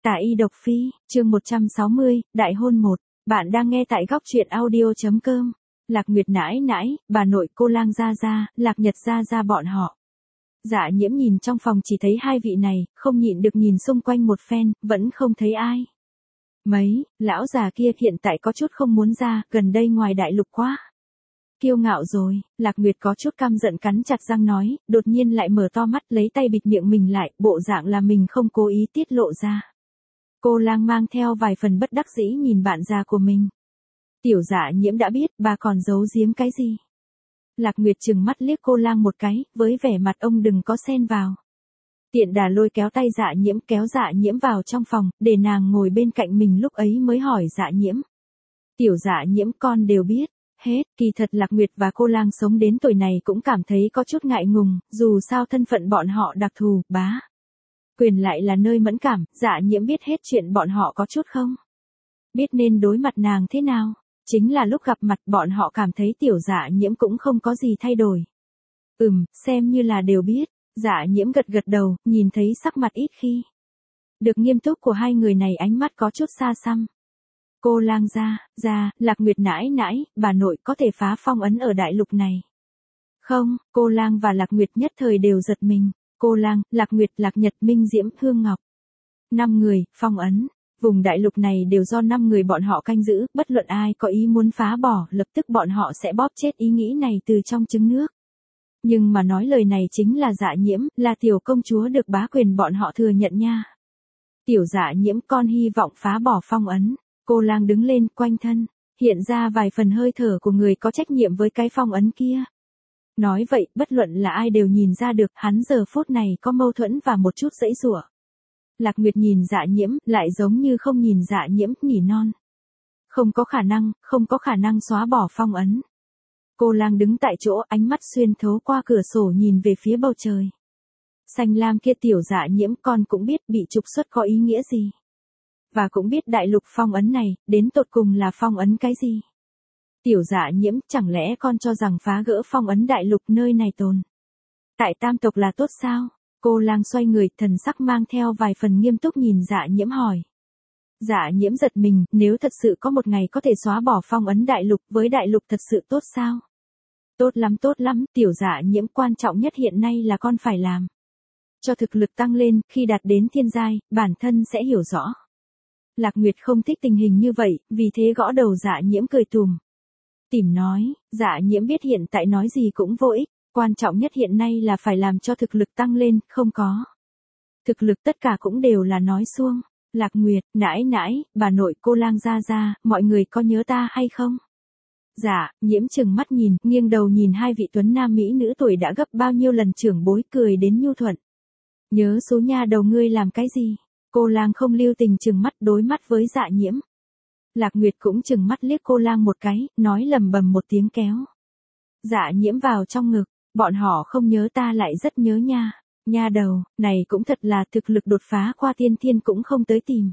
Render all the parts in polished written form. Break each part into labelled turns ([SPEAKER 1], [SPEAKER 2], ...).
[SPEAKER 1] Tả y độc phi, chương 160, đại hôn 1. Bạn đang nghe tại góc truyện audio.com. Lạc Nguyệt nãi nãi, bà nội, cô lang gia gia, Lạc Nhật gia gia bọn họ. Dạ Nhiễm nhìn trong phòng chỉ thấy hai vị này, không nhịn được nhìn xung quanh một phen, vẫn không thấy ai. Lão già kia hiện tại có chút không muốn ra, gần đây ngoài đại lục quá. Kiêu ngạo rồi, Lạc Nguyệt có chút căm giận cắn chặt răng nói, đột nhiên lại mở to mắt lấy tay bịt miệng mình lại, bộ dạng là mình không cố ý tiết lộ ra. Cô lang mang theo vài phần bất đắc dĩ nhìn bạn già của mình. Tiểu Dạ Nhiễm đã biết, bà còn giấu giếm cái gì? Lạc Nguyệt trừng mắt liếc cô lang một cái, với vẻ mặt ông đừng có xen vào. Tiện đà lôi kéo tay Dạ Nhiễm kéo Dạ Nhiễm vào trong phòng, để nàng ngồi bên cạnh mình lúc ấy mới hỏi Dạ Nhiễm. Tiểu Dạ Nhiễm con đều biết. Hết, kỳ thật Lạc Nguyệt và cô lang sống đến tuổi này cũng cảm thấy có chút ngại ngùng, dù sao thân phận bọn họ đặc thù, bá. Quyền lại là nơi mẫn cảm, Dạ Nhiễm biết hết chuyện bọn họ có chút không? Biết nên đối mặt nàng thế nào? Chính là lúc gặp mặt bọn họ cảm thấy tiểu Dạ Nhiễm cũng không có gì thay đổi. Xem như là đều biết, Dạ Nhiễm gật gật đầu, nhìn thấy sắc mặt ít khi. Được nghiêm túc của hai người này ánh mắt có chút xa xăm. Cô lang gia, Lạc Nguyệt nãi nãi, bà nội có thể phá phong ấn ở đại lục này. Không, cô lang và Lạc Nguyệt nhất thời đều giật mình. Cô lang, Lạc Nguyệt, Lạc Nhật, Minh Diễm, Hương Ngọc. 5 người, phong ấn. Vùng đại lục này đều do 5 người bọn họ canh giữ, bất luận ai có ý muốn phá bỏ, lập tức bọn họ sẽ bóp chết ý nghĩ này từ trong trứng nước. Nhưng mà nói lời này chính là Dạ Nhiễm, là tiểu công chúa được bá quyền bọn họ thừa nhận nha. Tiểu Dạ Nhiễm con hy vọng phá bỏ phong ấn. Cô lang đứng lên quanh thân, hiện ra vài phần hơi thở của người có trách nhiệm với cái phong ấn kia. Nói vậy, bất luận là ai đều nhìn ra được hắn giờ phút này có mâu thuẫn và một chút giãy giụa. Lạc Nguyệt nhìn Dạ Nhiễm, lại giống như không nhìn Dạ Nhiễm, nỉ non. Không có khả năng xóa bỏ phong ấn. Cô lang đứng tại chỗ, ánh mắt xuyên thấu qua cửa sổ nhìn về phía bầu trời. Xanh lam kia tiểu Dạ Nhiễm con cũng biết bị trục xuất có ý nghĩa gì. Và cũng biết đại lục phong ấn này, đến tột cùng là phong ấn cái gì? Tiểu Dạ Nhiễm, chẳng lẽ con cho rằng phá gỡ phong ấn đại lục nơi này tồn? Tại tam tộc là tốt sao? Cô lang xoay người, thần sắc mang theo vài phần nghiêm túc nhìn Dạ Nhiễm hỏi. Dạ Nhiễm giật mình, nếu thật sự có một ngày có thể xóa bỏ phong ấn đại lục với đại lục thật sự tốt sao? Tốt lắm, tiểu Dạ Nhiễm quan trọng nhất hiện nay là con phải làm. Cho thực lực tăng lên, khi đạt đến thiên giai, bản thân sẽ hiểu rõ. Lạc Nguyệt không thích tình hình như vậy, vì thế gõ đầu Dạ Nhiễm cười tùm. Tìm nói, Dạ Nhiễm biết hiện tại nói gì cũng vô ích, quan trọng nhất hiện nay là phải làm cho thực lực tăng lên, không có. Thực lực tất cả cũng đều là nói suông. Lạc Nguyệt, nãi, bà nội, cô lang gia, mọi người có nhớ ta hay không? Dạ Nhiễm chừng mắt nhìn, nghiêng đầu nhìn hai vị tuấn nam mỹ nữ tuổi đã gấp bao nhiêu lần trưởng bối cười đến nhu thuận. Nhớ số nha đầu ngươi làm cái gì? Cô lang không lưu tình chừng mắt đối mắt với Dạ Nhiễm. Lạc Nguyệt cũng chừng mắt liếc cô lang một cái, nói lầm bầm một tiếng kéo. Dạ Nhiễm vào trong ngực, bọn họ không nhớ ta lại rất nhớ nha. Nha đầu, này cũng thật là thực lực đột phá qua tiên thiên cũng không tới tìm.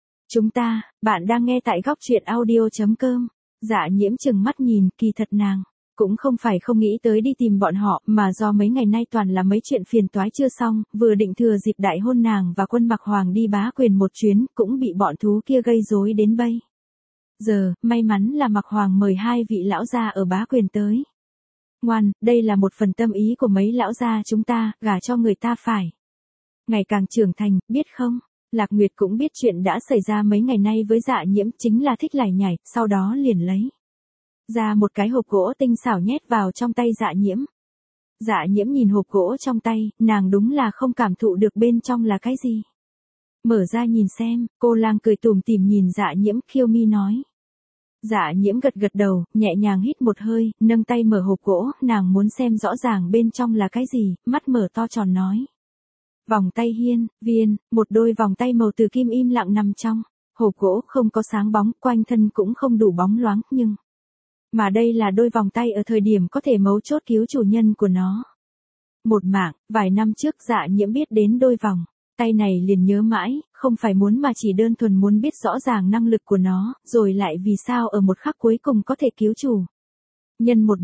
[SPEAKER 1] Bạn đang nghe tại góc truyện audio.com. Dạ Nhiễm chừng mắt nhìn, kỳ thật nàng cũng không phải không nghĩ tới đi tìm bọn họ, mà do mấy ngày nay toàn là mấy chuyện phiền toái chưa xong, vừa định thừa dịp đại hôn nàng và Quân Mặc Hoàng đi bá quyền một chuyến, cũng bị bọn thú kia gây rối đến bây giờ. May mắn là Mặc Hoàng mời hai vị lão gia ở bá quyền tới. Ngoan, đây là một phần tâm ý của mấy lão gia chúng ta, gả cho người ta phải ngày càng trưởng thành, biết không? Lạc Nguyệt cũng biết chuyện đã xảy ra mấy ngày nay với Dạ Nhiễm, chính là thích lải nhải, sau đó liền lấy ra một cái hộp gỗ tinh xảo nhét vào trong tay Dạ Nhiễm. Dạ Nhiễm nhìn hộp gỗ trong tay, nàng đúng là không cảm thụ được bên trong là cái gì. Mở ra nhìn xem, cô lang cười tủm tỉm nhìn Dạ Nhiễm, khiêu mi nói. Dạ Nhiễm gật gật đầu, nhẹ nhàng hít một hơi, nâng tay mở hộp gỗ, nàng muốn xem rõ ràng bên trong là cái gì, mắt mở to tròn nói. Vòng tay viên, một đôi vòng tay màu từ kim im lặng nằm trong hộp gỗ, không có sáng bóng, quanh thân cũng không đủ bóng loáng, nhưng mà đây là đôi vòng tay ở thời điểm có thể mấu chốt cứu chủ nhân của nó. Một mạng, vài năm trước Dạ Nhiễm biết đến đôi vòng tay này liền nhớ mãi, không phải muốn mà chỉ đơn thuần muốn biết rõ ràng năng lực của nó, rồi lại vì sao ở một khắc cuối cùng có thể cứu chủ nhân một mạng.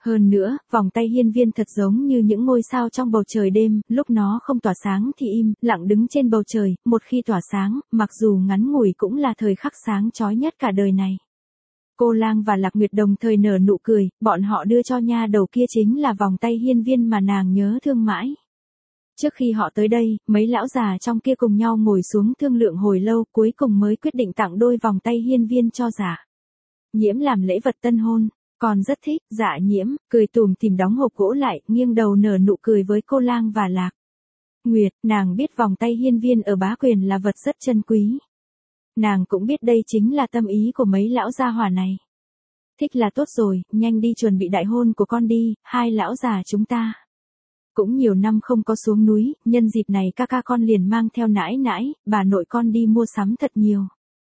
[SPEAKER 1] Hơn nữa, vòng tay hiên viên thật giống như những ngôi sao trong bầu trời đêm, lúc nó không tỏa sáng thì im, lặng đứng trên bầu trời, một khi tỏa sáng, mặc dù ngắn ngủi cũng là thời khắc sáng chói nhất cả đời này. Cô Lang và Lạc Nguyệt đồng thời nở nụ cười, bọn họ đưa cho nha đầu kia chính là vòng tay hiên viên mà nàng nhớ thương mãi. Trước khi họ tới đây, mấy lão già trong kia cùng nhau ngồi xuống thương lượng hồi lâu, cuối cùng mới quyết định tặng đôi vòng tay hiên viên cho Dạ Nhiễm làm lễ vật tân hôn. Còn rất thích. Dạ Nhiễm cười tủm tỉm đóng hộp gỗ lại, nghiêng đầu nở nụ cười với cô Lang và Lạc Nguyệt. Nàng biết vòng tay hiên viên ở Bá Quyền là vật rất chân quý. Nàng cũng biết đây chính là tâm ý của mấy lão gia hỏa này. Thích là tốt rồi, nhanh đi chuẩn bị đại hôn của con đi, hai lão già chúng ta cũng nhiều năm không có xuống núi, nhân dịp này ca ca con liền mang theo nãi nãi, bà nội con đi mua sắm thật nhiều.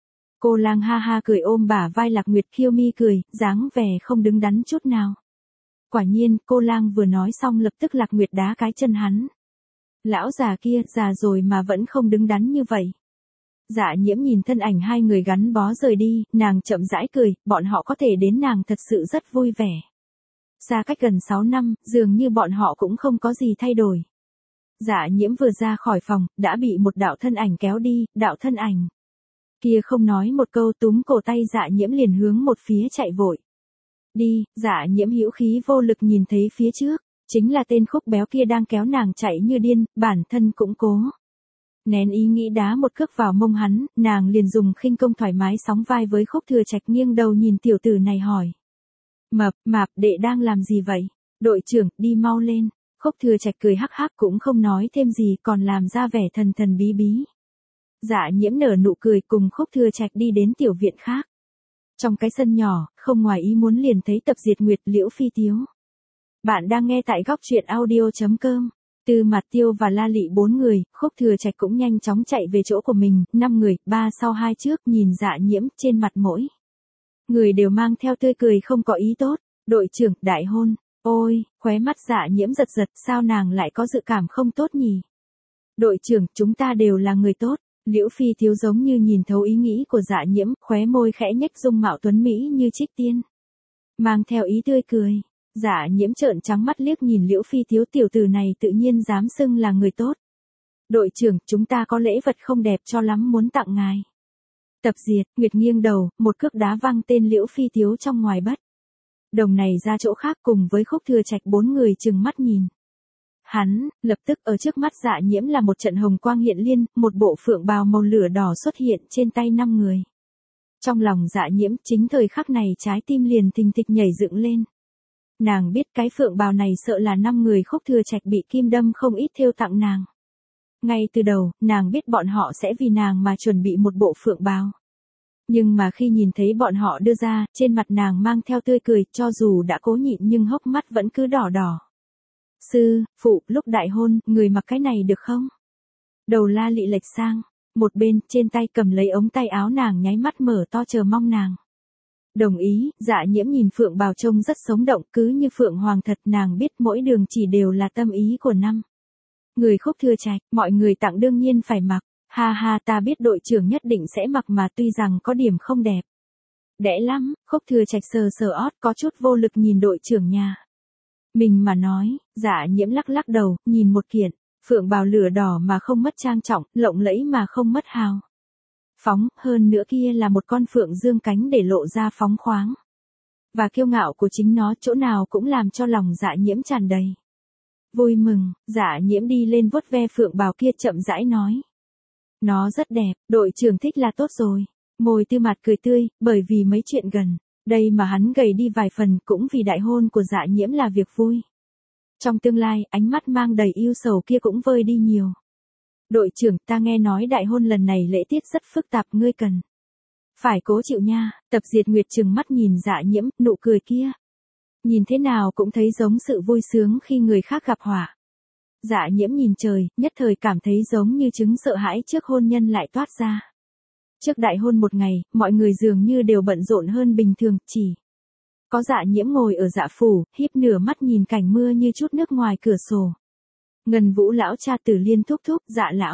[SPEAKER 1] Cô Lang ha ha cười ôm bả vai Lạc Nguyệt, khiêu mi cười, dáng vẻ không đứng đắn chút nào. Quả nhiên, cô Lang vừa nói xong lập tức Lạc Nguyệt đá cái chân hắn. Lão già kia, già rồi mà vẫn không đứng đắn như vậy. Dạ Nhiễm nhìn thân ảnh hai người gắn bó rời đi, nàng chậm rãi cười, bọn họ có thể đến nàng thật sự rất vui vẻ. Xa cách gần 6 năm, dường như bọn họ cũng không có gì thay đổi. Dạ Nhiễm vừa ra khỏi phòng, đã bị một đạo thân ảnh kéo đi, đạo thân ảnh kia không nói một câu túm cổ tay Dạ Nhiễm liền hướng một phía chạy vội. Đi. Dạ Nhiễm hữu khí vô lực nhìn thấy phía trước, chính là tên khúc béo kia đang kéo nàng chạy như điên, bản thân cũng cố nén ý nghĩ đá một cước vào mông hắn, nàng liền dùng khinh công thoải mái sóng vai với Khúc Thừa Trạch, nghiêng đầu nhìn tiểu tử này hỏi. Mập mạp, đệ đang làm gì vậy? Đội trưởng, đi mau lên. Khúc Thừa Trạch cười hắc hắc cũng không nói thêm gì, còn làm ra vẻ thần thần bí bí. Dạ Nhiễm nở nụ cười cùng Khúc Thừa Trạch đi đến tiểu viện khác. Trong cái sân nhỏ, không ngoài ý muốn liền thấy Tập Diệt Nguyệt, Liễu Phi Tiếu. Bạn đang nghe tại góc truyện audio.com. Từ Mặt Tiêu và La Lị 4 người, Khúc Thừa Trạch cũng nhanh chóng chạy về chỗ của mình, 5 người, 3 sau 2 trước, nhìn Dạ Nhiễm, trên mặt mỗi người đều mang theo tươi cười không có ý tốt. Đội trưởng, đại hôn. Ôi, khóe mắt Dạ Nhiễm giật giật, sao nàng lại có dự cảm không tốt nhỉ? Đội trưởng, chúng ta đều là người tốt. Liễu Phi Thiếu giống như nhìn thấu ý nghĩ của Dạ Nhiễm, khóe môi khẽ nhếch, dung mạo tuấn mỹ như trích tiên, mang theo ý tươi cười. Dạ Nhiễm trợn trắng mắt liếc nhìn Liễu Phi Thiếu, tiểu tử này tự nhiên dám xưng là người tốt. Đội trưởng, chúng ta có lễ vật không đẹp cho lắm muốn tặng ngài. Tập Diệt Nguyệt nghiêng đầu, một cước đá văng tên Liễu Phi Thiếu trong ngoài bất đồng này ra chỗ khác, cùng với Khúc Thừa Trạch 4 người trừng mắt nhìn hắn. Lập tức ở trước mắt Dạ Nhiễm là một trận hồng quang hiện liên, một bộ phượng bào màu lửa đỏ xuất hiện trên tay 5 người. Trong lòng Dạ Nhiễm, chính thời khắc này trái tim liền thình thịch nhảy dựng lên. Nàng biết cái phượng bào này sợ là 5 người Khúc Thừa Trạch bị kim đâm không ít thêu tặng nàng. Ngay từ đầu, nàng biết bọn họ sẽ vì nàng mà chuẩn bị một bộ phượng bào. Nhưng mà khi nhìn thấy bọn họ đưa ra, trên mặt nàng mang theo tươi cười, cho dù đã cố nhịn nhưng hốc mắt vẫn cứ đỏ đỏ. Sư, phụ, lúc đại hôn, người mặc cái này được không? Đầu La Lị lệch sang một bên, trên tay cầm lấy ống tay áo nàng, nháy mắt mở to chờ mong nàng đồng ý. Dạ Nhiễm nhìn phượng bào trông rất sống động, cứ như phượng hoàng thật. Nàng biết mỗi đường chỉ đều là tâm ý của 5 người Khúc Thừa Trạch, mọi người tặng đương nhiên phải mặc. Ha ha, ta biết đội trưởng nhất định sẽ mặc mà, tuy rằng có điểm không đẹp. Đẽ lắm. Khúc Thừa Trạch sờ sờ ót, có chút vô lực nhìn đội trưởng nhà mình mà nói. Dạ Nhiễm lắc lắc đầu, nhìn một kiện phượng bào lửa đỏ mà không mất trang trọng, lộng lẫy mà không mất hào phóng, hơn nữa kia là một con phượng dương cánh để lộ ra phóng khoáng và kiêu ngạo của chính nó, chỗ nào cũng làm cho lòng Dạ Nhiễm tràn đầy vui mừng. Dạ Nhiễm đi lên vuốt ve phượng bào kia, chậm rãi nói. Nó rất đẹp, đội trưởng thích là tốt rồi. Môi Tư Mạt cười tươi, bởi vì mấy chuyện gần đây mà hắn gầy đi vài phần, cũng vì đại hôn của Dạ Nhiễm là việc vui. Trong tương lai, ánh mắt mang đầy yêu sầu kia cũng vơi đi nhiều. Đội trưởng, ta nghe nói đại hôn lần này lễ tiết rất phức tạp, ngươi cần phải cố chịu nha. Tập Diệt Nguyệt trừng mắt nhìn Dạ Nhiễm, nụ cười kia nhìn thế nào cũng thấy giống sự vui sướng khi người khác gặp họa. Dạ Nhiễm nhìn trời, nhất thời cảm thấy giống như chứng sợ hãi trước hôn nhân lại toát ra. Trước đại hôn một ngày, mọi người dường như đều bận rộn hơn bình thường, chỉ có Dạ Nhiễm ngồi ở Dạ phủ, híp nửa mắt nhìn cảnh mưa như chút nước ngoài cửa sổ. Ngân Vũ lão cha Tử Liên thúc thúc, Dạ lão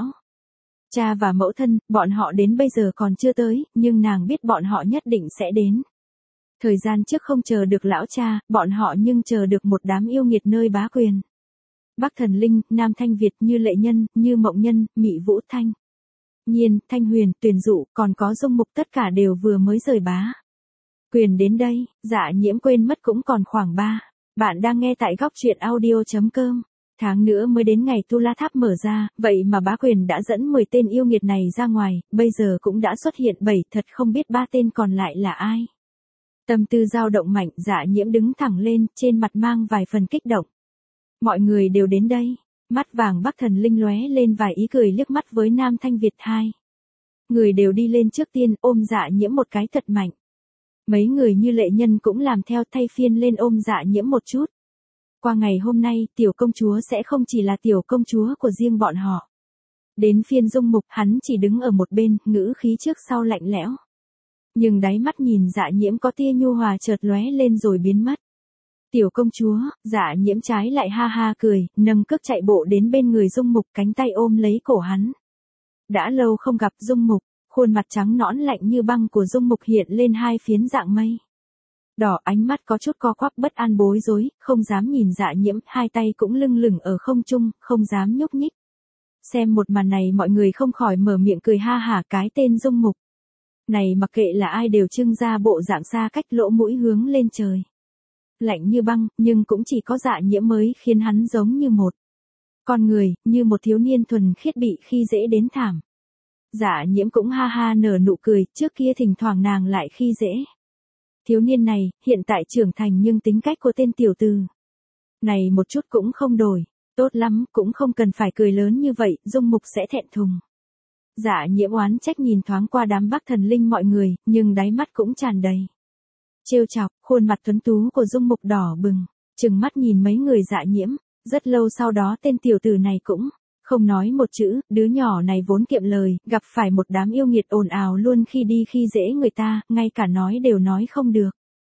[SPEAKER 1] cha và mẫu thân, bọn họ đến bây giờ còn chưa tới, nhưng nàng biết bọn họ nhất định sẽ đến. Thời gian trước không chờ được lão cha, bọn họ nhưng chờ được một đám yêu nghiệt nơi bá quyền. Bắc Thần Linh, Nam Thanh Việt, Như Lệ Nhân, Như Mộng Nhân, Mị Vũ Thanh Nhiên, Thanh Huyền, Tuyền Dụ, còn có Dung Mục tất cả đều vừa mới rời bá quyền đến đây, Dạ Nhiễm quên mất cũng còn khoảng 3. Bạn đang nghe tại góc truyện audio.com. Tháng nữa mới đến ngày Tu La Tháp mở ra, vậy mà bá quyền đã dẫn 10 tên yêu nghiệt này ra ngoài, bây giờ cũng đã xuất hiện 7, thật không biết 3 tên còn lại là ai. Tâm tư dao động mạnh, Dạ Nhiễm đứng thẳng lên, trên mặt mang vài phần kích động. Mọi người đều đến đây. Mắt vàng Bắc Thần Linh lóe lên vài ý cười liếc mắt với Nam Thanh Việt 2. Người đều đi lên trước tiên, ôm Dạ Nhiễm một cái thật mạnh. Mấy người Như Lệ Nhân cũng làm theo, thay phiên lên ôm Dạ Nhiễm một chút. Qua ngày hôm nay, tiểu công chúa sẽ không chỉ là tiểu công chúa của riêng bọn họ. Đến phiên Dung Mục, hắn chỉ đứng ở một bên, ngữ khí trước sau lạnh lẽo. Nhưng đáy mắt nhìn Dạ Nhiễm có tia nhu hòa chợt lóe lên rồi biến mất. Tiểu công chúa, Dạ Nhiễm trái lại ha ha cười, nâng cước chạy bộ đến bên người Dung Mục, cánh tay ôm lấy cổ hắn. Đã lâu không gặp Dung Mục, khuôn mặt trắng nõn lạnh như băng của Dung Mục hiện lên hai phiến dạng mây. Đỏ, ánh mắt có chút co quắp bất an bối rối, không dám nhìn Dạ Nhiễm, hai tay cũng lưng lửng ở không trung, không dám nhúc nhích. Xem một màn này mọi người không khỏi mở miệng cười ha hả, cái tên Dung Mục này mặc kệ là ai đều trưng ra bộ dạng xa cách, lỗ mũi hướng lên trời. Lạnh như băng, nhưng cũng chỉ có Dạ Nhiễm mới khiến hắn giống như một con người, như một thiếu niên thuần khiết bị khi dễ đến thảm. Dạ Nhiễm cũng ha ha nở nụ cười, trước kia thỉnh thoảng nàng lại khi dễ. Thiếu niên này, hiện tại trưởng thành nhưng tính cách của tên tiểu tử này một chút cũng không đổi. Tốt lắm, cũng không cần phải cười lớn như vậy, Dung Mục sẽ thẹn thùng. Dạ Nhiễm oán trách nhìn thoáng qua đám Bắc Thần Linh mọi người, nhưng đáy mắt cũng tràn đầy trêu chọc, khuôn mặt tuấn tú của Dung Mục đỏ bừng, trừng mắt nhìn mấy người Dạ Nhiễm. Rất lâu sau đó tên tiểu tử này cũng không nói một chữ, đứa nhỏ này vốn kiệm lời, gặp phải một đám yêu nghiệt ồn ào luôn khi đi khi dễ người ta, ngay cả nói đều nói không được.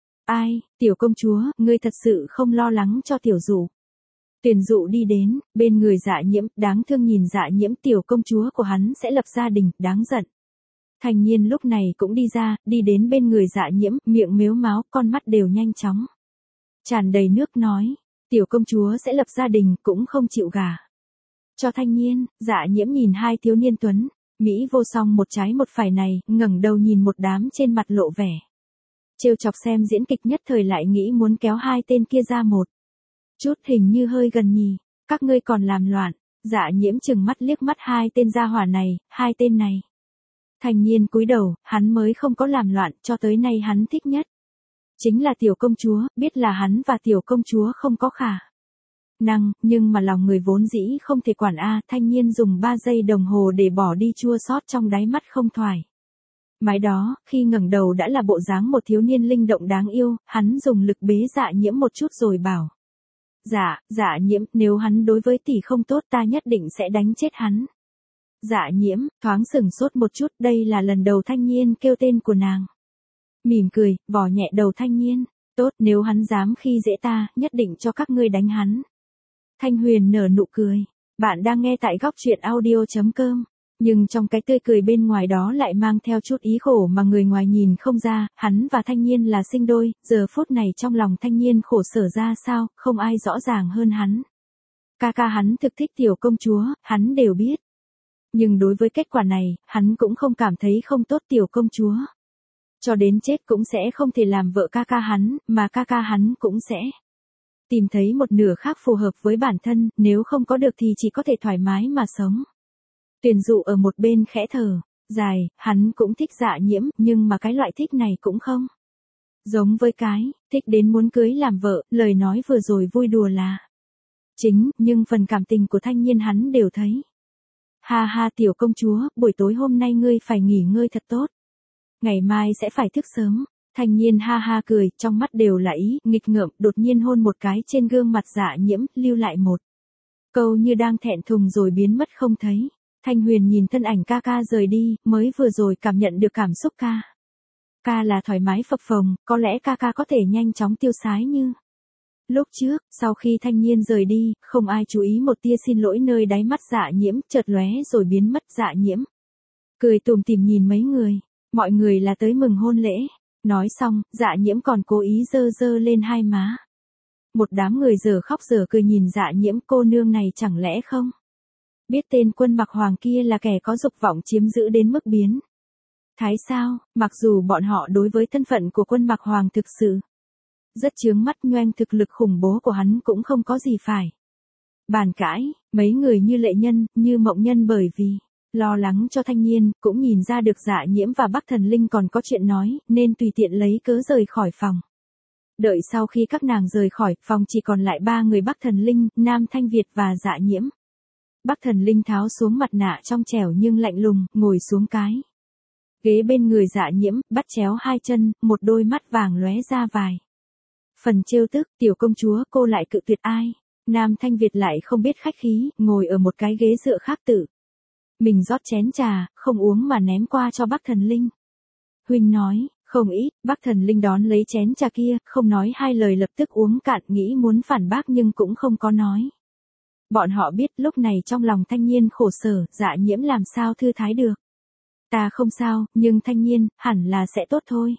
[SPEAKER 1] Ai, tiểu công chúa, ngươi thật sự không lo lắng cho tiểu Dụ. Tuyền Dụ đi đến, bên người Dạ Nhiễm, đáng thương nhìn Dạ Nhiễm, tiểu công chúa của hắn sẽ lập gia đình, đáng giận. Thanh Nhiên lúc này cũng đi ra, đi đến bên người Dạ Nhiễm, miệng mếu máo, con mắt đều nhanh chóng tràn đầy nước nói, tiểu công chúa sẽ lập gia đình, cũng không chịu gả cho Thanh Nhiên. Dạ Nhiễm nhìn hai thiếu niên tuấn mỹ vô song một trái một phải này, ngẩng đầu nhìn một đám trên mặt lộ vẻ trêu chọc xem diễn kịch, nhất thời lại nghĩ muốn kéo hai tên kia ra một chút, hình như hơi gần nhỉ. Các ngươi còn làm loạn. Dạ Nhiễm chừng mắt liếc mắt hai tên gia hỏa này, hai tên này. Thanh Nhiên cúi đầu, hắn mới không có làm loạn, cho tới nay hắn thích nhất chính là tiểu công chúa, biết là hắn và tiểu công chúa không có khả năng, nhưng mà lòng người vốn dĩ không thể quản Thanh Nhiên dùng 3 giây đồng hồ để bỏ đi chua xót trong đáy mắt không thoải mái đó, khi ngẩng đầu đã là bộ dáng một thiếu niên linh động đáng yêu, hắn dùng lực bế Dạ Nhiễm một chút rồi bảo. Dạ Nhiễm, nếu hắn đối với tỷ không tốt ta nhất định sẽ đánh chết hắn. Dạ Nhiễm, thoáng sừng sốt một chút, đây là lần đầu Thanh Nhiên kêu tên của nàng. Mỉm cười, vò nhẹ đầu Thanh Nhiên, tốt, nếu hắn dám khi dễ ta, nhất định cho các ngươi đánh hắn. Thanh Huyền nở nụ cười, bạn đang nghe tại góc truyện audio.com. Nhưng trong cái tươi cười bên ngoài đó lại mang theo chút ý khổ mà người ngoài nhìn không ra, hắn và Thanh Nhiên là sinh đôi, giờ phút này trong lòng Thanh Nhiên khổ sở ra sao, không ai rõ ràng hơn hắn. Ca ca hắn thực thích tiểu công chúa, hắn đều biết. Nhưng đối với kết quả này, hắn cũng không cảm thấy không tốt tiểu công chúa. Cho đến chết cũng sẽ không thể làm vợ ca ca hắn, mà ca ca hắn cũng sẽ tìm thấy một nửa khác phù hợp với bản thân, nếu không có được thì chỉ có thể thoải mái mà sống. Tuyền Dụ ở một bên khẽ thở dài, hắn cũng thích Dạ Nhiễm, nhưng mà cái loại thích này cũng không giống với cái thích đến muốn cưới làm vợ, lời nói vừa rồi vui đùa là chính, nhưng phần cảm tình của Thanh Nhiên hắn đều thấy. Ha ha tiểu công chúa, buổi tối hôm nay ngươi phải nghỉ ngơi thật tốt. Ngày mai sẽ phải thức sớm. Thanh Nhiên ha ha cười, trong mắt đều là ý, nghịch ngợm, đột nhiên hôn một cái trên gương mặt Dạ Nhiễm, lưu lại một câu như đang thẹn thùng rồi biến mất không thấy. Thanh Huyền nhìn thân ảnh ca ca rời đi, mới vừa rồi cảm nhận được cảm xúc ca là thoải mái phập phồng, có lẽ ca ca có thể nhanh chóng tiêu sái như lúc trước. Sau khi Thanh Nhiên rời đi, không ai chú ý một tia xin lỗi nơi đáy mắt Dạ Nhiễm, chợt lóe rồi biến mất. Dạ Nhiễm cười tủm tỉm nhìn mấy người, mọi người là tới mừng hôn lễ. Nói xong, Dạ Nhiễm còn cố ý giơ giơ lên hai má. Một đám người giờ khóc giờ cười nhìn Dạ Nhiễm, cô nương này chẳng lẽ không biết tên Quân Mặc Hoàng kia là kẻ có dục vọng chiếm giữ đến mức biến thái sao? Mặc dù bọn họ đối với thân phận của Quân Mặc Hoàng thực sự rất chướng mắt, nhoẻn thực lực khủng bố của hắn cũng không có gì phải bàn cãi. Mấy người như Lệ Nhân, như Mộng Nhân bởi vì lo lắng cho Thanh Nhiên, cũng nhìn ra được Dạ Nhiễm và Bắc Thần Linh còn có chuyện nói, nên tùy tiện lấy cớ rời khỏi phòng. Đợi sau khi các nàng rời khỏi, phòng chỉ còn lại ba người Bắc Thần Linh, Nam Thanh Việt và Dạ Nhiễm. Bắc Thần Linh tháo xuống mặt nạ trong trẻo nhưng lạnh lùng, ngồi xuống cái ghế bên người Dạ Nhiễm, bắt chéo hai chân, một đôi mắt vàng lóe ra vài phần trêu tức. Tiểu công chúa, cô lại cự tuyệt ai? Nam Thanh Việt lại không biết khách khí, ngồi ở một cái ghế dựa khác tự mình rót chén trà, không uống mà ném qua cho Bắc Thần Linh. Huynh nói, không ít. Bắc Thần Linh đón lấy chén trà kia, không nói hai lời lập tức uống cạn, nghĩ muốn phản bác nhưng cũng không có nói. Bọn họ biết lúc này trong lòng Thanh Nhiên khổ sở, Dạ Nhiễm làm sao thư thái được. Ta không sao, nhưng Thanh Nhiên, hẳn là sẽ tốt thôi.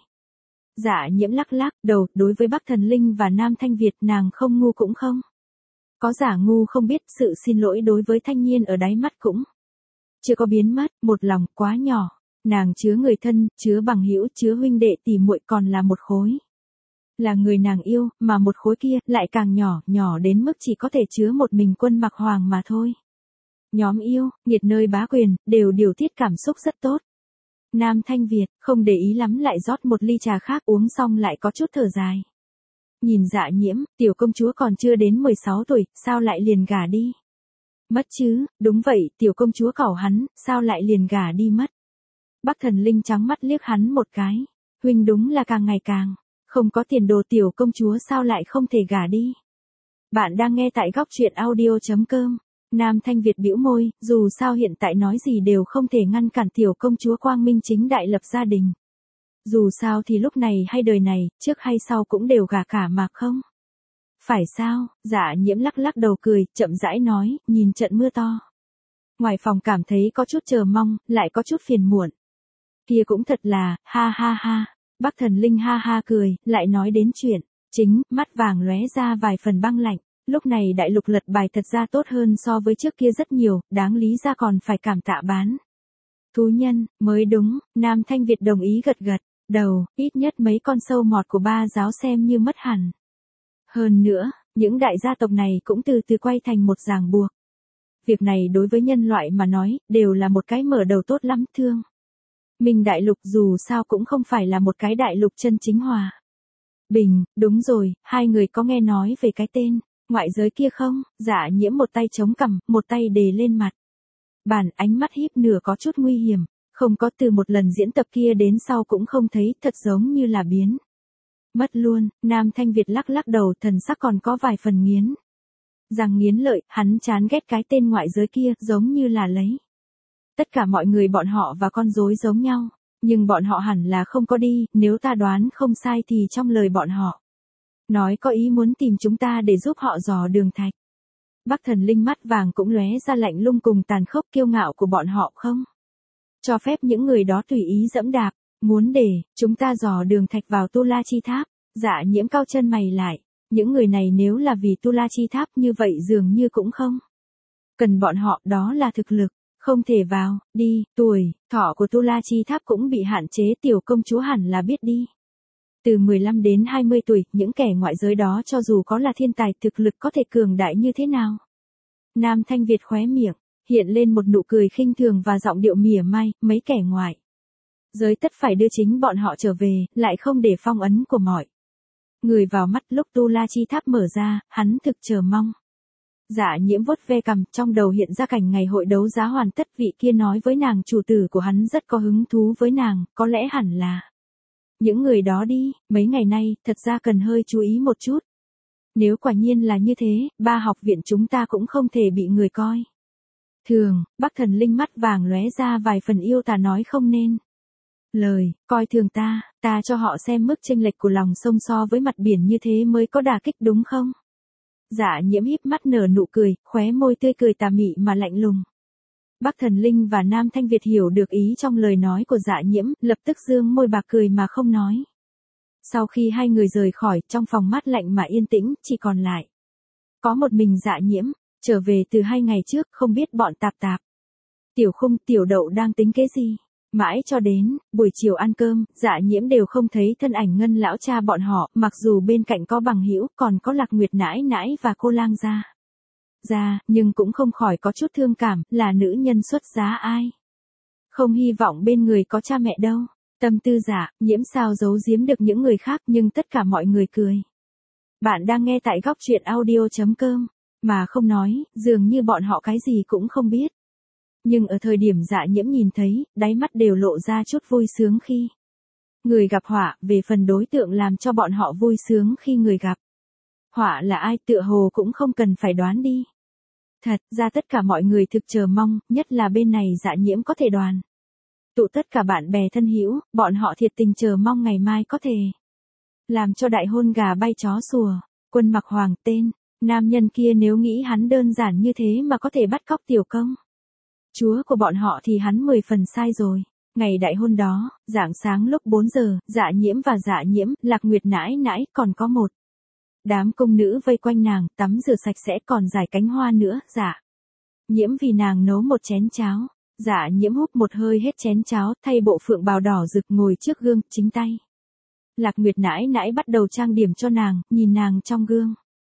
[SPEAKER 1] Dạ Nhiễm lắc lắc đầu, đối với Bắc Thần Linh và Nam Thanh Việt nàng không ngu cũng không có giả ngu không biết, sự xin lỗi đối với Thanh Nhiên ở đáy mắt cũng chưa có biến mất. Một lòng quá nhỏ, nàng chứa người thân, chứa bằng hữu, chứa huynh đệ tỷ muội, còn là một khối là người nàng yêu, mà một khối kia lại càng nhỏ, nhỏ đến mức chỉ có thể chứa một mình Quân Mặc Hoàng mà thôi. Nhóm yêu, nghiệt nơi bá quyền, đều điều tiết cảm xúc rất tốt. Nam Thanh Việt không để ý lắm, lại rót một ly trà khác, uống xong lại có chút thở dài. Nhìn Dạ Nhiễm, tiểu công chúa còn chưa đến 16 tuổi, sao lại liền gả đi mất chứ? Đúng vậy, tiểu công chúa cẩu hắn, sao lại liền gả đi mất? Bắc Thần Linh trắng mắt liếc hắn một cái. Huynh đúng là càng ngày càng không có tiền đồ, tiểu công chúa sao lại không thể gả đi? Bạn đang nghe tại góc truyện audio.com. Nam Thanh Việt bĩu môi, dù sao hiện tại nói gì đều không thể ngăn cản tiểu công chúa quang minh chính đại lập gia đình. Dù sao thì lúc này hay đời này, trước hay sau cũng đều gả cả mà không phải sao? Dạ Nhiễm lắc lắc đầu cười, chậm rãi nói, nhìn trận mưa to ngoài phòng cảm thấy có chút chờ mong, lại có chút phiền muộn. Kia cũng thật là, ha ha ha. Bắc Thần Linh ha ha cười, lại nói đến chuyện chính, mắt vàng lóe ra vài phần băng lạnh. Lúc này đại lục lật bài thật ra tốt hơn so với trước kia rất nhiều, đáng lý ra còn phải cảm tạ bán thú nhân mới đúng. Nam Thanh Việt đồng ý gật gật đầu, ít nhất mấy con sâu mọt của ba giáo xem như mất hẳn. Hơn nữa, những đại gia tộc này cũng từ từ quay thành một ràng buộc. Việc này đối với nhân loại mà nói, đều là một cái mở đầu tốt lắm. Thương Minh đại lục dù sao cũng không phải là một cái đại lục chân chính hòa bình. Đúng rồi, hai người có nghe nói về cái tên ngoại giới kia không? Dạ Nhiễm một tay chống cằm, một tay đề lên mặt bàn, ánh mắt híp nửa có chút nguy hiểm. Không có, từ một lần diễn tập kia đến sau cũng không thấy, thật giống như là biến mất luôn. Nam Thanh Việt lắc lắc đầu, thần sắc còn có vài phần nghiến răng nghiến lợi, hắn chán ghét cái tên ngoại giới kia, giống như là lấy tất cả mọi người bọn họ và con rối giống nhau. Nhưng bọn họ hẳn là không có đi, nếu ta đoán không sai thì trong lời bọn họ nói có ý muốn tìm chúng ta để giúp họ dò đường thạch. Bắc Thần Linh mắt vàng cũng lóe ra lạnh lùng cùng tàn khốc, kiêu ngạo của bọn họ không cho phép những người đó tùy ý dẫm đạp, muốn để chúng ta dò đường thạch vào Tu La Chi Tháp. Dạ Nhiễm cau chân mày lại, những người này nếu là vì Tu La Chi Tháp như vậy dường như cũng không cần bọn họ, đó là thực lực không thể vào đi. Tuổi thọ của Tu La Chi Tháp cũng bị hạn chế, tiểu công chúa hẳn là biết đi. Từ 15 đến 20 tuổi, những kẻ ngoại giới đó cho dù có là thiên tài, thực lực có thể cường đại như thế nào? Nam Thanh Việt khóe miệng hiện lên một nụ cười khinh thường và giọng điệu mỉa mai, mấy kẻ ngoại giới tất phải đưa chính bọn họ trở về, lại không để phong ấn của mọi người vào mắt. Lúc Tu La Chi Tháp mở ra, hắn thực chờ mong. Dạ Nhiễm vuốt ve cằm, trong đầu hiện ra cảnh ngày hội đấu giá hoàn tất, vị kia nói với nàng chủ tử của hắn rất có hứng thú với nàng, có lẽ hẳn là những người đó đi. Mấy ngày nay, thật ra cần hơi chú ý một chút. Nếu quả nhiên là như thế, ba học viện chúng ta cũng không thể bị người coi thường. Bắc Thần Linh mắt vàng lóe ra vài phần yêu tà, nói không nên lời coi thường ta, ta cho họ xem mức chênh lệch của lòng sông so với mặt biển, như thế mới có đả kích đúng không? Dạ Nhiễm híp mắt nở nụ cười, khóe môi tươi cười tà mị mà lạnh lùng. Bắc Thần Linh và Nam Thanh Việt hiểu được ý trong lời nói của Dạ Nhiễm, lập tức dương môi bạc cười mà không nói Sau khi hai người rời khỏi, trong phòng mát lạnh mà yên tĩnh, chỉ còn lại có một mình Dạ Nhiễm, trở về từ 2 ngày trước, không biết bọn Tạp Tạp, Tiểu Khung, Tiểu Đậu đang tính kế gì. Mãi cho đến buổi chiều ăn cơm, Dạ Nhiễm đều không thấy thân ảnh Ngân lão cha bọn họ, mặc dù bên cạnh có Bằng Hữu, còn có Lạc Nguyệt nãi nãi và cô Lang gia, nhưng cũng không khỏi có chút thương cảm, là nữ nhân xuất giá ai không hy vọng bên người có cha mẹ đâu. Tâm tư Dạ Nhiễm sao giấu giếm được những người khác, nhưng tất cả mọi người cười. Bạn đang nghe tại góc truyện audio.com, mà không nói, dường như bọn họ cái gì cũng không biết. Nhưng ở thời điểm Dạ Nhiễm nhìn thấy, đáy mắt đều lộ ra chút vui sướng khi người gặp họa, về phần đối tượng làm cho bọn họ vui sướng khi người gặp họa là ai, tựa hồ cũng không cần phải đoán đi. Thật ra tất cả mọi người thực chờ mong, nhất là bên này Dạ Nhiễm có thể đoàn tụ tất cả bạn bè thân hữu, bọn họ thiệt tình chờ mong ngày mai có thể làm cho đại hôn gà bay chó sủa. Quân Mặc Hoàng tên nam nhân kia, nếu nghĩ hắn đơn giản như thế mà có thể bắt cóc tiểu công chúa của bọn họ thì hắn 10 phần sai rồi. Ngày đại hôn đó, rạng sáng lúc 4 giờ, Dạ Nhiễm và Dạ Nhiễm, Lạc Nguyệt nãi nãi, còn có một đám cung nữ vây quanh nàng, tắm rửa sạch sẽ, còn rải cánh hoa nữa. Dạ Nhiễm vì nàng nấu một chén cháo. Dạ Nhiễm húp một hơi hết chén cháo, thay bộ phượng bào đỏ rực ngồi trước gương, chính tay Lạc Nguyệt nãi nãi bắt đầu trang điểm cho nàng, nhìn nàng trong gương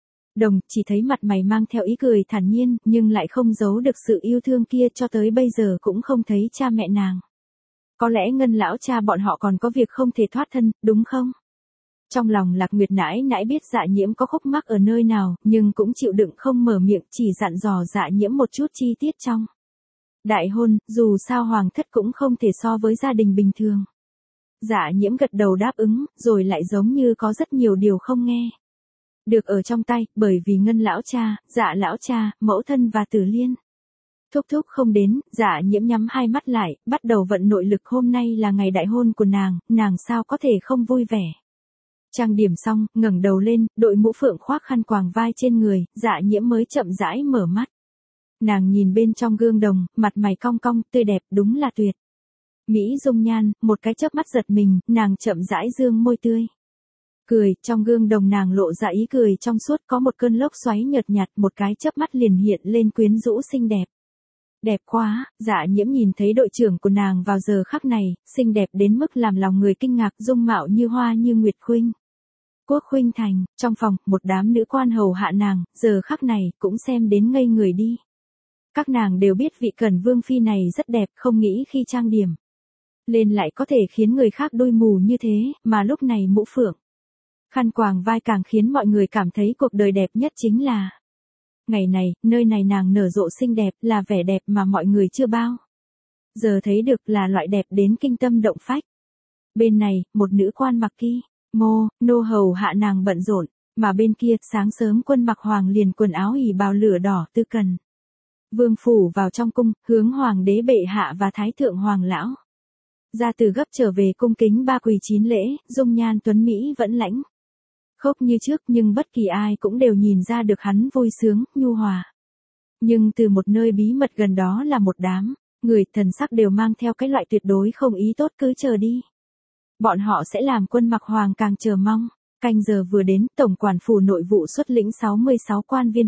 [SPEAKER 1] chỉ thấy mặt mày mang theo ý cười thản nhiên, nhưng lại không giấu được sự yêu thương kia, cho tới bây giờ cũng không thấy cha mẹ nàng. Có lẽ Ngân lão cha bọn họ còn có việc không thể thoát thân, đúng không? Trong lòng Lạc Nguyệt nãi nãi biết Dạ Nhiễm có khúc mắc ở nơi nào, nhưng cũng chịu đựng không mở miệng, chỉ dặn dò Dạ Nhiễm một chút chi tiết trong đại hôn, dù sao hoàng thất cũng không thể so với gia đình bình thường. Dạ Nhiễm gật đầu đáp ứng, rồi lại giống như có rất nhiều điều không nghe được ở trong tay, bởi vì Ngân lão cha, Dạ lão cha, mẫu thân và Tử Liên thúc thúc không đến. Dạ Nhiễm nhắm hai mắt lại, bắt đầu vận nội lực. Hôm nay là ngày đại hôn của nàng sao có thể không vui vẻ. Trang điểm xong, ngẩng đầu lên, đội mũ phượng khoác khăn quàng vai trên người, Dạ Nhiễm mới chậm rãi mở mắt. Nàng nhìn bên trong gương đồng, mặt mày cong cong, tươi đẹp, đúng là tuyệt mỹ dung nhan. Một cái chớp mắt giật mình, nàng chậm rãi dương môi tươi cười, trong gương đồng nàng lộ ra ý cười trong suốt, có một cơn lốc xoáy nhợt nhạt, một cái chớp mắt liền hiện lên quyến rũ xinh đẹp. Đẹp quá. Dạ Nhiễm nhìn thấy đội trưởng của nàng vào giờ khắc này, xinh đẹp đến mức làm lòng người kinh ngạc, dung mạo như hoa như nguyệt khuynh quốc khuynh thành. Trong phòng, một đám nữ quan hầu hạ nàng, giờ khắc này cũng xem đến ngây người đi. Các nàng đều biết vị Cẩn vương phi này rất đẹp, không nghĩ khi trang điểm lên lại có thể khiến người khác đôi mù như thế, mà lúc này mũ phượng khăn quàng vai càng khiến mọi người cảm thấy cuộc đời đẹp nhất chính là ngày này, nơi này nàng nở rộ xinh đẹp, là vẻ đẹp mà mọi người chưa bao giờ thấy được, là loại đẹp đến kinh tâm động phách. Bên này, một nữ quan mặc nô hầu hạ nàng bận rộn, mà bên kia, sáng sớm Quân Mặc Hoàng liền quần áo ỉ bào lửa đỏ tư cần vương phủ vào trong cung, hướng hoàng đế bệ hạ và thái thượng hoàng lão gia từ gấp trở về, cung kính ba quỳ 9 lễ. Dung nhan tuấn mỹ vẫn lãnh khốc như trước, nhưng bất kỳ ai cũng đều nhìn ra được hắn vui sướng, nhu hòa. Nhưng từ một nơi bí mật gần đó là một đám người, thần sắc đều mang theo cái loại tuyệt đối không ý tốt. Cứ chờ đi, bọn họ sẽ làm Quân Mặc Hoàng càng chờ mong. Canh giờ vừa đến, tổng quản phủ nội vụ xuất lĩnh 66 quan viên,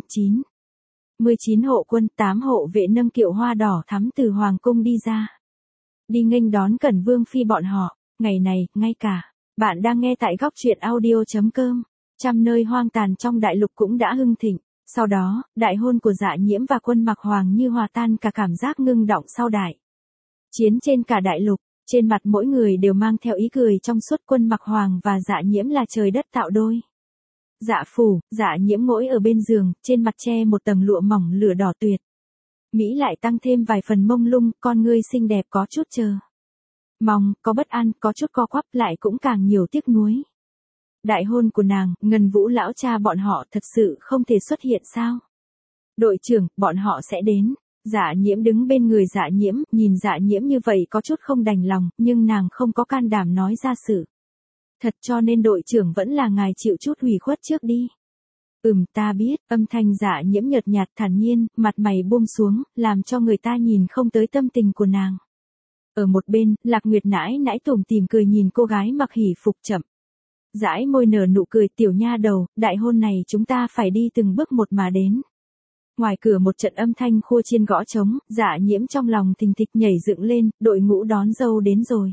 [SPEAKER 1] 19 hộ quân, 8 hộ vệ nâng kiệu hoa đỏ thắm từ hoàng cung đi ra, đi nghênh đón Cẩn vương phi bọn họ. Ngày này, ngay cả bạn đang nghe tại góc truyện audio.com, trăm nơi hoang tàn trong đại lục cũng đã hưng thịnh. Sau đó, đại hôn của Dạ Nhiễm và Quân Mặc Hoàng như hòa tan cả cảm giác ngưng đọng sau đại chiến trên cả đại lục. Trên mặt mỗi người đều mang theo ý cười trong suốt. Quân Mặc Hoàng và Dạ Nhiễm là trời đất tạo đôi. Dạ phủ, Dạ Nhiễm ngồi ở bên giường, trên mặt che một tầng lụa mỏng lửa đỏ tuyệt mỹ, lại tăng thêm vài phần mông lung, con ngươi xinh đẹp có chút chờ mong, có bất an, có chút co quắp, lại cũng càng nhiều tiếc nuối. Đại hôn của nàng, Ngân Vũ lão cha bọn họ thật sự không thể xuất hiện sao? Đội trưởng, bọn họ sẽ đến. Dạ Nhiễm đứng bên người Dạ Nhiễm, nhìn Dạ Nhiễm như vậy có chút không đành lòng, nhưng nàng không có can đảm nói ra sự thật, cho nên đội trưởng vẫn là ngài chịu chút ủy khuất trước đi. Ta biết. Âm thanh Dạ Nhiễm nhợt nhạt thản nhiên, mặt mày buông xuống, làm cho người ta nhìn không tới tâm tình của nàng. Ở một bên, Lạc Nguyệt nãi nãi tủm tỉm cười nhìn cô gái mặc hỉ phục chậm Dãi môi nở nụ cười, tiểu nha đầu, đại hôn này chúng ta phải đi từng bước một mà đến. Ngoài cửa một trận âm thanh khua chiên gõ trống, Dạ Nhiễm trong lòng thình thịch nhảy dựng lên, đội ngũ đón dâu đến rồi.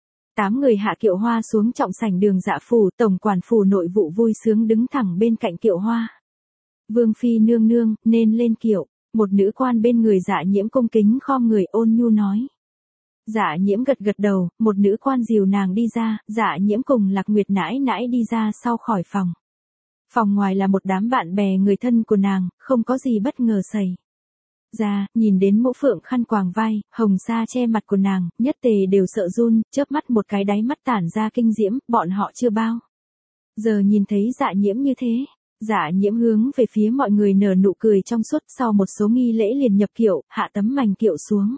[SPEAKER 1] 8 người hạ kiệu hoa xuống trọng sảnh đường Dạ phủ, tổng quản phủ nội vụ vui sướng đứng thẳng bên cạnh kiệu hoa. Vương phi nương nương, nên lên kiệu. Một nữ quan bên người Dạ Nhiễm cung kính khom người ôn nhu nói. Dạ Nhiễm gật gật đầu, một nữ quan dìu nàng đi ra, Dạ Nhiễm cùng Lạc Nguyệt nãi nãi đi ra sau khỏi phòng. Phòng ngoài là một đám bạn bè người thân của nàng, không có gì bất ngờ xảy ra, nhìn đến mũ phượng khăn quàng vai, hồng sa che mặt của nàng, nhất tề đều sợ run, chớp mắt một cái đáy mắt tản ra kinh diễm, bọn họ chưa bao giờ nhìn thấy Dạ Nhiễm như thế. Dạ Nhiễm hướng về phía mọi người nở nụ cười trong suốt, sau một số nghi lễ liền nhập kiệu, hạ tấm mành kiệu xuống.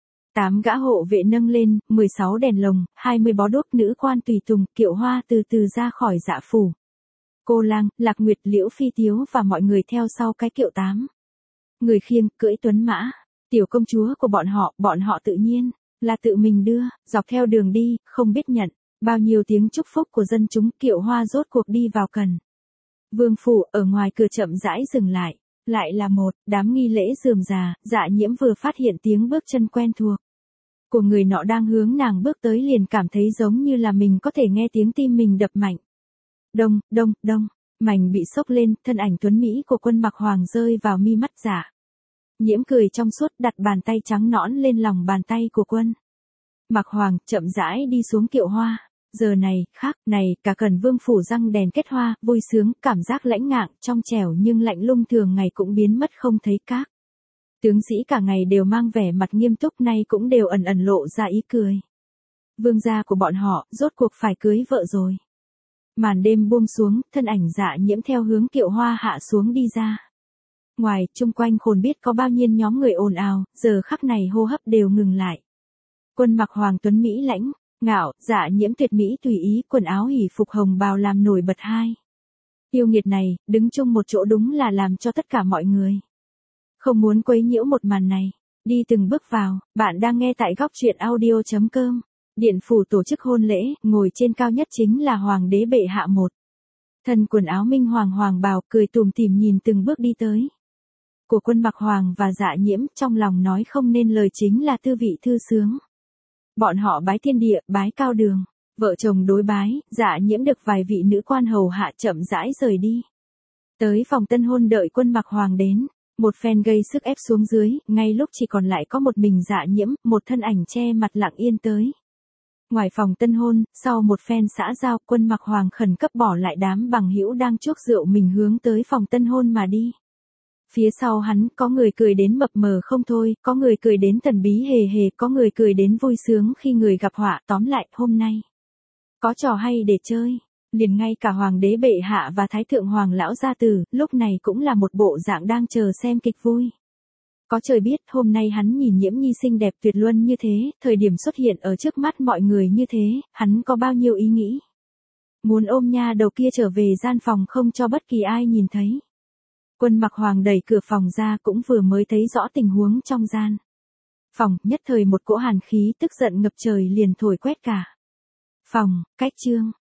[SPEAKER 1] 8 gã hộ vệ nâng lên, 16 đèn lồng, 20 bó đuốc, nữ quan tùy tùng, kiệu hoa từ từ ra khỏi Dạ phủ. Cô Lang, Lạc Nguyệt, Liễu Phi Tiếu và mọi người theo sau cái kiệu 8 người khiêng, cưỡi tuấn mã. Tiểu công chúa của bọn họ tự nhiên là tự mình đưa, dọc theo đường đi, không biết nhận bao nhiêu tiếng chúc phúc của dân chúng, kiệu hoa rốt cuộc đi vào cần vương phủ, ở ngoài cửa chậm rãi dừng lại là một đám nghi lễ rườm rà. Dạ Nhiễm vừa phát hiện tiếng bước chân quen thuộc của người nọ đang hướng nàng bước tới, liền cảm thấy giống như là mình có thể nghe tiếng tim mình đập mạnh. Đông, đông, đông, mảnh bị xốc lên, thân ảnh tuấn mỹ của Quân Mặc Hoàng rơi vào mi mắt Dạ Nhiễm, cười trong suốt, đặt bàn tay trắng nõn lên lòng bàn tay của Quân Mặc Hoàng, chậm rãi đi xuống kiệu hoa. Giờ này, khác, này, cả Cần Vương phủ răng đèn kết hoa, vui sướng, cảm giác lãnh ngạn, trong trẻo nhưng lạnh lùng thường ngày cũng biến mất không thấy. Các tướng sĩ cả ngày đều mang vẻ mặt nghiêm túc, nay cũng đều ẩn ẩn lộ ra ý cười. Vương gia của bọn họ, rốt cuộc phải cưới vợ rồi. Màn đêm buông xuống, thân ảnh Dạ Nhiễm theo hướng kiệu hoa hạ xuống đi ra. Ngoài, chung quanh khôn biết có bao nhiêu nhóm người ồn ào, giờ khắc này hô hấp đều ngừng lại. Quân Mặc Hoàng tuấn mỹ lãnh ngạo, Dạ Nhiễm tuyệt mỹ tùy ý, quần áo hỉ phục hồng bào làm nổi bật hai yêu nghiệt này, đứng chung một chỗ đúng là làm cho tất cả mọi người không muốn quấy nhiễu một màn này. Đi từng bước vào, bạn đang nghe tại góc truyện audio.com. Điện phủ tổ chức hôn lễ, ngồi trên cao nhất chính là Hoàng đế bệ hạ một. Thân quần áo minh hoàng hoàng bào, cười tủm tỉm nhìn từng bước đi tới của Quân Mặc Hoàng và Dạ Nhiễm, trong lòng nói không nên lời chính là tư vị thư sướng. Bọn họ bái thiên địa, bái cao đường, vợ chồng đối bái. Dạ Nhiễm được vài vị nữ quan hầu hạ chậm rãi rời đi. Tới phòng tân hôn đợi Quân Mặc Hoàng đến, một phen gây sức ép xuống dưới, ngay lúc chỉ còn lại có một mình Dạ Nhiễm, một thân ảnh che mặt lặng yên tới. Ngoài phòng tân hôn, sau một phen xã giao, Quân Mặc Hoàng khẩn cấp bỏ lại đám bằng hữu đang chuốc rượu mình hướng tới phòng tân hôn mà đi. Phía sau hắn, có người cười đến mập mờ không thôi, có người cười đến thần bí hề hề, có người cười đến vui sướng khi người gặp họa. Tóm lại, hôm nay có trò hay để chơi. Liền ngay cả Hoàng đế bệ hạ và Thái thượng Hoàng lão gia tử, lúc này cũng là một bộ dạng đang chờ xem kịch vui. Có trời biết, hôm nay hắn nhìn Nhiễm Nhi xinh đẹp tuyệt luân như thế, thời điểm xuất hiện ở trước mắt mọi người như thế, hắn có bao nhiêu ý nghĩ. Muốn ôm nha đầu kia trở về gian phòng không cho bất kỳ ai nhìn thấy. Quân Mặc Hoàng đẩy cửa phòng ra, cũng vừa mới thấy rõ tình huống trong gian phòng, nhất thời một cỗ hàn khí tức giận ngập trời liền thổi quét cả phòng. Cách chương